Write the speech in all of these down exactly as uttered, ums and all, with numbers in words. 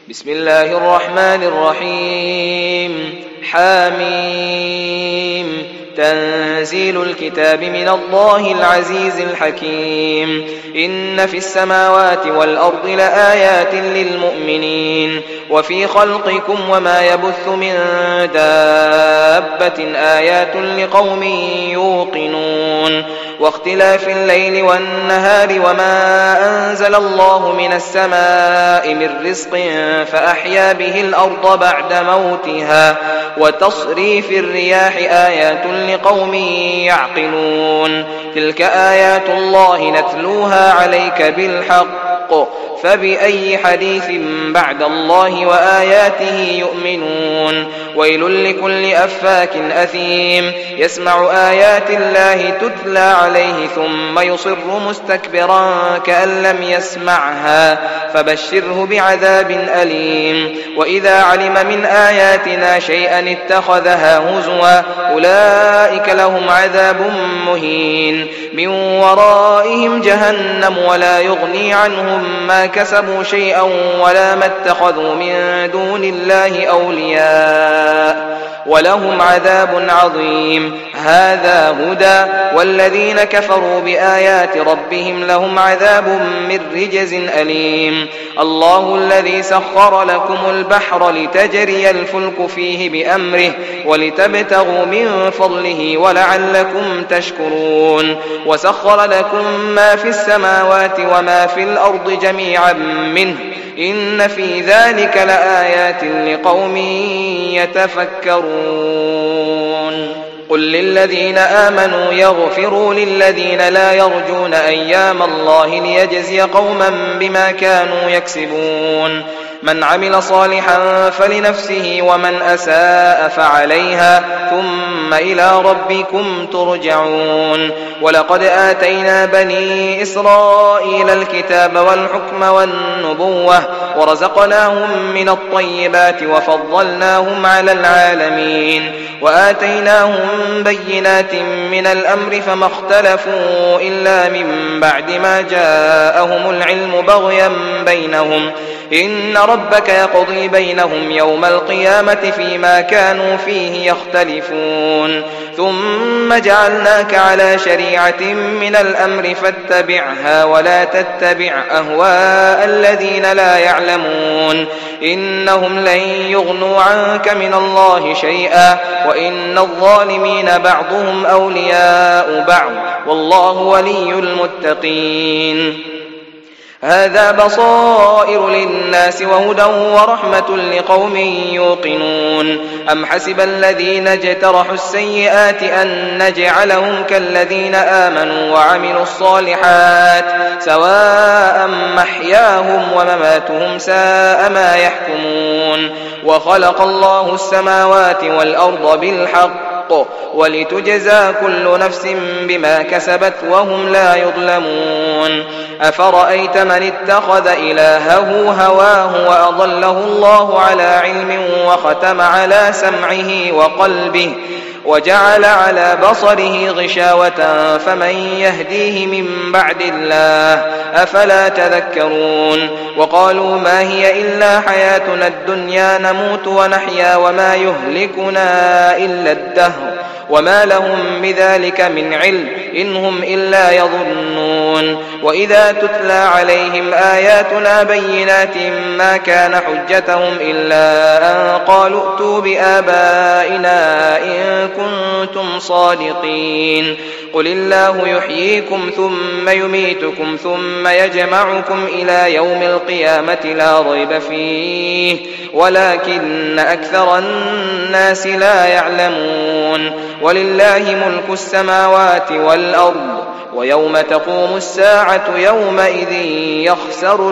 بسم الله الرحمن الرحيم حاميم تنزيل الكتاب من الله العزيز الحكيم إن في السماوات والأرض لآيات للمؤمنين وفي خلقكم وما يبث من دابة آيات لقوم يوقنون واختلاف الليل والنهار وما أنزل الله من السماء من رزق فأحيا به الأرض بعد موتها وتصريف الرياح آيات لقوم يعقلون تلك آيات الله نتلوها عليك بالحق فبأي حديث بعد الله وآياته يؤمنون ويل لكل أفاك أثيم يسمع آيات الله تتلى عليه ثم يصر مستكبرا كأن لم يسمعها فبشره بعذاب أليم وإذا علم من آياتنا شيئا اتخذها هزوا أولئك لهم عذاب مهين من ورائهم جهنم ولا يغني عنهم ما كسبوا شيئا ولا ما اتخذوا من دون الله أولياء ولهم عذاب عظيم هذا هدى والذين كفروا بآيات ربهم لهم عذاب من رجز أليم الله الذي سخر لكم البحر لتجري الفلك فيه بأمره ولتبتغوا من فضله ولعلكم تشكرون وسخر لكم ما في السماوات وما في الأرض جميعا منه إن في ذلك لآيات لقوم يتفكرون قل للذين آمنوا يغفروا للذين لا يرجون أيام الله ليجزي قوما بما كانوا يكسبون من عمل صالحا فلنفسه ومن أساء فعليها ثم إلى ربكم ترجعون ولقد آتينا بني إسرائيل الكتاب والحكم والنبوة ورزقناهم من الطيبات وفضلناهم على العالمين وآتيناهم بينات من الأمر فما اختلفوا إلا من بعد ما جاءهم العلم بغيا بينهم إن ربك يقضي بينهم يوم القيامة فيما كانوا فيه يختلفون ثم جعلناك على شريعة من الأمر فاتبعها ولا تتبع أهواء الذين لا يعلمون إنهم لن يغنوا عنك من الله شيئا وإن الظالمين بعضهم أولياء بعض والله ولي المتقين هذا بصائر للناس وهدى ورحمة لقوم يوقنون أم حسب الذين اجترحوا السيئات أن نجعلهم كالذين آمنوا وعملوا الصالحات سواء محياهم ومماتهم ساء ما يحكمون وخلق الله السماوات والأرض بالحق ولتجزى كل نفس بما كسبت وهم لا يظلمون أفرأيت من اتخذ إلهه هواه وأضله الله على علم وختم على سمعه وقلبه وجعل على بصره غشاوة فمن يهديه من بعد الله أفلا تذكرون وقالوا ما هي إلا حياتنا الدنيا نموت ونحيا وما يهلكنا إلا الدهر وما لهم بذلك من علم إن هم إلا يظنون وإذا تتلى عليهم آياتنا بينات ما كان حجتهم إلا أن قالوا ائتوا بآبائنا إن كنتم صادقين قل الله يحييكم ثم يميتكم ثم يجمعكم إلى يوم القيامة لا ريب فيه ولكن أكثر الناس لا يعلمون ولله ملك السماوات والأرض ويوم تقوم الساعة يومئذ يخسر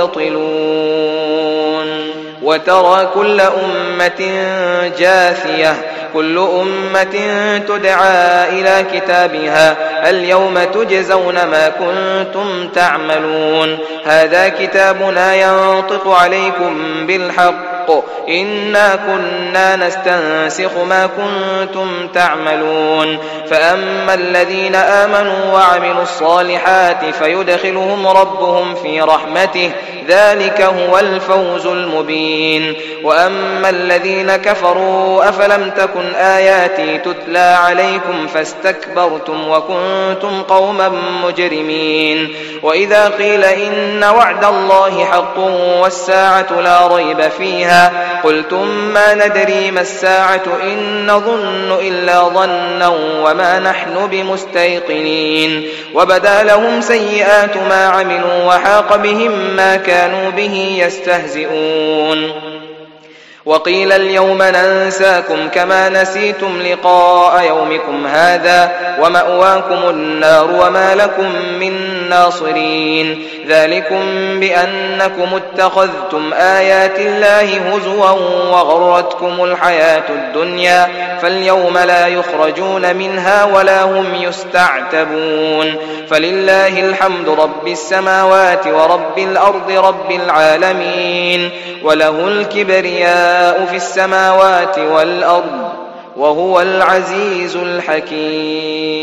المبطلون وترى كل أمة جاثية كل أمة تدعى إلى كتابها اليوم تجزون ما كنتم تعملون هذا كتابنا ينطق عليكم بالحق إنا كنا نستنسخ ما كنتم تعملون فأما الذين آمنوا وعملوا الصالحات فيدخلهم ربهم في رحمته ذلك هو الفوز المبين. وأما الذين كفروا أفلم تكن آياتي تتلى عليكم فاستكبرتم وكنتم قوما مجرمين. وإذا قيل إن وعد الله حق والساعة لا ريب فيها قلتم ما ندري ما الساعة إن نظن إلا ظنا وما نحن بمستيقنين. وبدا لهم سيئات ما عملوا وحاق بهم ما كانوا به يستهزئون. وقيل اليوم ننساكم كما نسيتم لقاء يومكم هذا ومأواكم النار وما لكم من ناصرين. ذلكم بأنكم اتخذتم آيات الله هزوا وغرتكم الحياة الدنيا فاليوم لا يخرجون منها ولا هم يستعتبون. فلله الحمد رب السماوات ورب الأرض رب العالمين وله الكبرياء في السماوات والأرض وهو العزيز الحكيم.